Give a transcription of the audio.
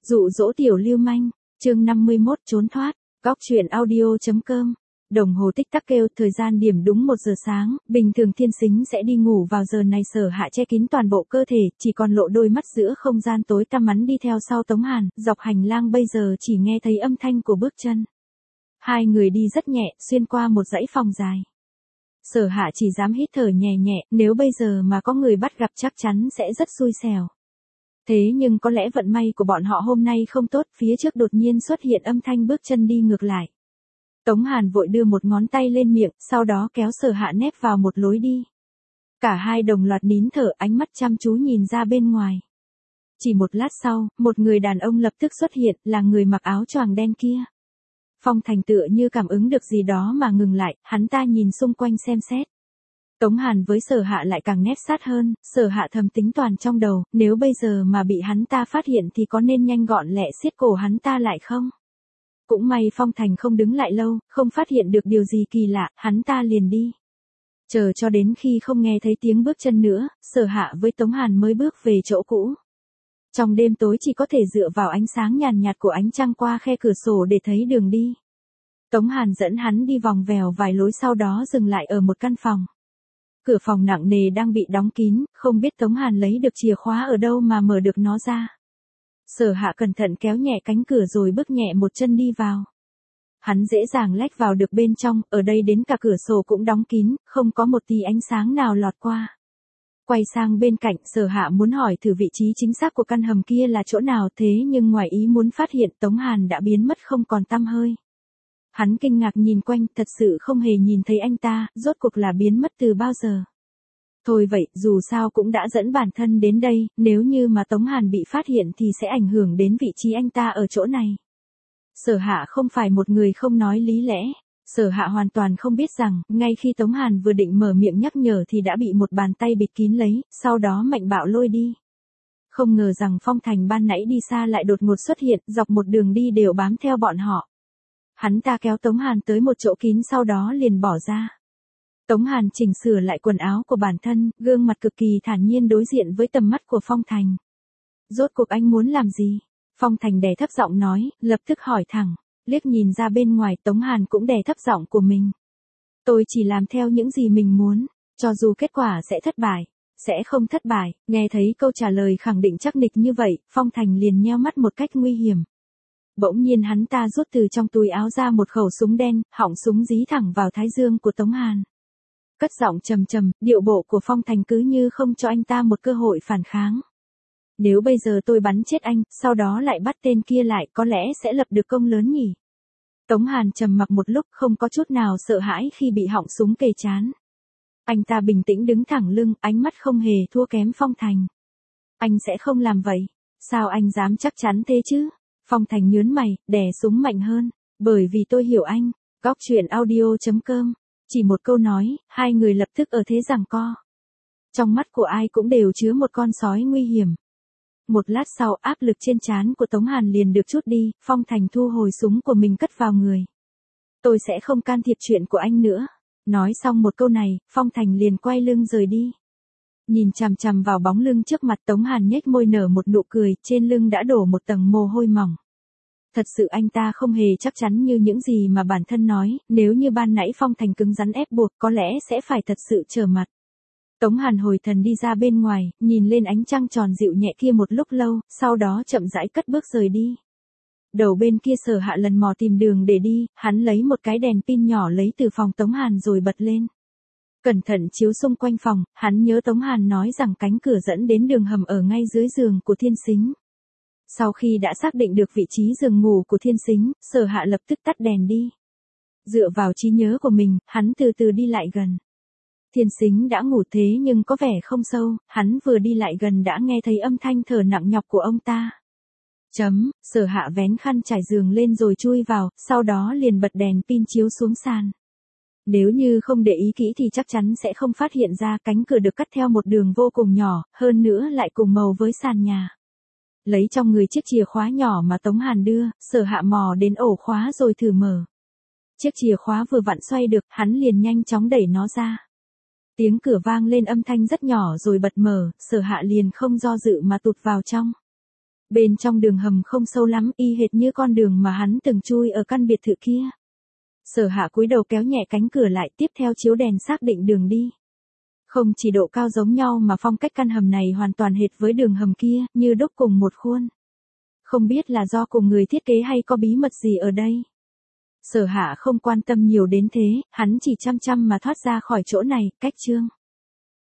Dụ dỗ tiểu lưu manh, chương 51 trốn thoát, góc truyện audio.com. Đồng hồ tích tắc kêu, thời gian điểm đúng 1 giờ sáng, bình thường Thiên Sính sẽ đi ngủ vào giờ này. Sở Hạ che kín toàn bộ cơ thể, chỉ còn lộ đôi mắt giữa không gian tối tăm mắn đi theo sau Tống Hàn, dọc hành lang bây giờ chỉ nghe thấy âm thanh của bước chân. Hai người đi rất nhẹ, xuyên qua một dãy phòng dài. Sở Hạ chỉ dám hít thở nhẹ nhẹ, nếu bây giờ mà có người bắt gặp chắc chắn sẽ rất xui xẻo. Thế nhưng có lẽ vận may của bọn họ hôm nay không tốt, phía trước đột nhiên xuất hiện âm thanh bước chân đi ngược lại. Tống Hàn vội đưa một ngón tay lên miệng, sau đó kéo Sở Hạ nép vào một lối đi. Cả hai đồng loạt nín thở, ánh mắt chăm chú nhìn ra bên ngoài. Chỉ một lát sau, một người đàn ông lập tức xuất hiện, là người mặc áo choàng đen kia. Phong Thành tựa như cảm ứng được gì đó mà ngừng lại, hắn ta nhìn xung quanh xem xét. Tống Hàn với Sở Hạ lại càng nép sát hơn, Sở Hạ thầm tính toàn trong đầu, nếu bây giờ mà bị hắn ta phát hiện thì có nên nhanh gọn lẹ siết cổ hắn ta lại không? Cũng may Phong Thành không đứng lại lâu, không phát hiện được điều gì kỳ lạ, hắn ta liền đi. Chờ cho đến khi không nghe thấy tiếng bước chân nữa, Sở Hạ với Tống Hàn mới bước về chỗ cũ. Trong đêm tối chỉ có thể dựa vào ánh sáng nhàn nhạt của ánh trăng qua khe cửa sổ để thấy đường đi. Tống Hàn dẫn hắn đi vòng vèo vài lối, sau đó dừng lại ở một căn phòng. Cửa phòng nặng nề đang bị đóng kín, không biết Tống Hàn lấy được chìa khóa ở đâu mà mở được nó ra. Sở Hạ cẩn thận kéo nhẹ cánh cửa rồi bước nhẹ một chân đi vào. Hắn dễ dàng lách vào được bên trong, ở đây đến cả cửa sổ cũng đóng kín, không có một tí ánh sáng nào lọt qua. Quay sang bên cạnh, Sở Hạ muốn hỏi thử vị trí chính xác của căn hầm kia là chỗ nào, thế nhưng ngoài ý muốn phát hiện Tống Hàn đã biến mất không còn tăm hơi. Hắn kinh ngạc nhìn quanh, thật sự không hề nhìn thấy anh ta, rốt cuộc là biến mất từ bao giờ. Thôi vậy, dù sao cũng đã dẫn bản thân đến đây, nếu như mà Tống Hàn bị phát hiện thì sẽ ảnh hưởng đến vị trí anh ta ở chỗ này. Sở Hạ không phải một người không nói lý lẽ. Sở Hạ hoàn toàn không biết rằng, ngay khi Tống Hàn vừa định mở miệng nhắc nhở thì đã bị một bàn tay bịt kín lấy, sau đó mạnh bạo lôi đi. Không ngờ rằng Phong Thành ban nãy đi xa lại đột ngột xuất hiện, dọc một đường đi đều bám theo bọn họ. Hắn ta kéo Tống Hàn tới một chỗ kín sau đó liền bỏ ra. Tống Hàn chỉnh sửa lại quần áo của bản thân, gương mặt cực kỳ thản nhiên đối diện với tầm mắt của Phong Thành. Rốt cuộc anh muốn làm gì? Phong Thành đè thấp giọng nói, lập tức hỏi thẳng. Liếc nhìn ra bên ngoài, Tống Hàn cũng đè thấp giọng của mình. Tôi chỉ làm theo những gì mình muốn, cho dù kết quả sẽ thất bại, sẽ không thất bại. Nghe thấy câu trả lời khẳng định chắc nịch như vậy, Phong Thành liền nheo mắt một cách nguy hiểm. Bỗng nhiên hắn ta rút từ trong túi áo ra một khẩu súng đen, họng súng dí thẳng vào thái dương của Tống Hàn. Cất giọng trầm trầm, điệu bộ của Phong Thành cứ như không cho anh ta một cơ hội phản kháng. Nếu bây giờ tôi bắn chết anh, sau đó lại bắt tên kia lại, có lẽ sẽ lập được công lớn nhỉ? Tống Hàn trầm mặc một lúc, không có chút nào sợ hãi khi bị họng súng kề trán. Anh ta bình tĩnh đứng thẳng lưng, ánh mắt không hề thua kém Phong Thành. Anh sẽ không làm vậy. Sao anh dám chắc chắn thế chứ? Phong Thành nhướng mày, đè súng mạnh hơn. Bởi vì tôi hiểu anh. Góc truyện audio.com. Chỉ một câu nói, hai người lập tức ở thế giằng co. Trong mắt của ai cũng đều chứa một con sói nguy hiểm. Một lát sau, áp lực trên trán của Tống Hàn liền được trút đi, Phong Thành thu hồi súng của mình cất vào người. Tôi sẽ không can thiệp chuyện của anh nữa. Nói xong một câu này, Phong Thành liền quay lưng rời đi. Nhìn chằm chằm vào bóng lưng trước mặt, Tống Hàn nhếch môi nở một nụ cười, trên lưng đã đổ một tầng mồ hôi mỏng. Thật sự anh ta không hề chắc chắn như những gì mà bản thân nói, nếu như ban nãy Phong Thành cứng rắn ép buộc có lẽ sẽ phải thật sự trở mặt. Tống Hàn hồi thần đi ra bên ngoài, nhìn lên ánh trăng tròn dịu nhẹ kia một lúc lâu, sau đó chậm rãi cất bước rời đi. Đầu bên kia Sở Hạ lần mò tìm đường để đi, hắn lấy một cái đèn pin nhỏ lấy từ phòng Tống Hàn rồi bật lên. Cẩn thận chiếu xung quanh phòng, hắn nhớ Tống Hàn nói rằng cánh cửa dẫn đến đường hầm ở ngay dưới giường của Thiên Sính. Sau khi đã xác định được vị trí giường ngủ của Thiên Sính, Sở Hạ lập tức tắt đèn đi. Dựa vào trí nhớ của mình, hắn từ từ đi lại gần. Thiên Sính đã ngủ thế nhưng có vẻ không sâu, hắn vừa đi lại gần đã nghe thấy âm thanh thở nặng nhọc của ông ta. Sở Hạ vén khăn trải giường lên rồi chui vào, sau đó liền bật đèn pin chiếu xuống sàn. Nếu như không để ý kỹ thì chắc chắn sẽ không phát hiện ra cánh cửa được cắt theo một đường vô cùng nhỏ, hơn nữa lại cùng màu với sàn nhà. Lấy trong người chiếc chìa khóa nhỏ mà Tống Hàn đưa, Sở Hạ mò đến ổ khóa rồi thử mở. Chiếc chìa khóa vừa vặn xoay được, hắn liền nhanh chóng đẩy nó ra. Tiếng cửa vang lên âm thanh rất nhỏ rồi bật mở, Sở Hạ liền không do dự mà tụt vào trong. Bên trong đường hầm không sâu lắm, y hệt như con đường mà hắn từng chui ở căn biệt thự kia. Sở Hạ cúi đầu kéo nhẹ cánh cửa lại, tiếp theo chiếu đèn xác định đường đi. Không chỉ độ cao giống nhau mà phong cách căn hầm này hoàn toàn hệt với đường hầm kia, như đúc cùng một khuôn. Không biết là do cùng người thiết kế hay có bí mật gì ở đây. Sở Hạ không quan tâm nhiều đến thế, hắn chỉ chăm chăm mà thoát ra khỏi chỗ này, cách Trương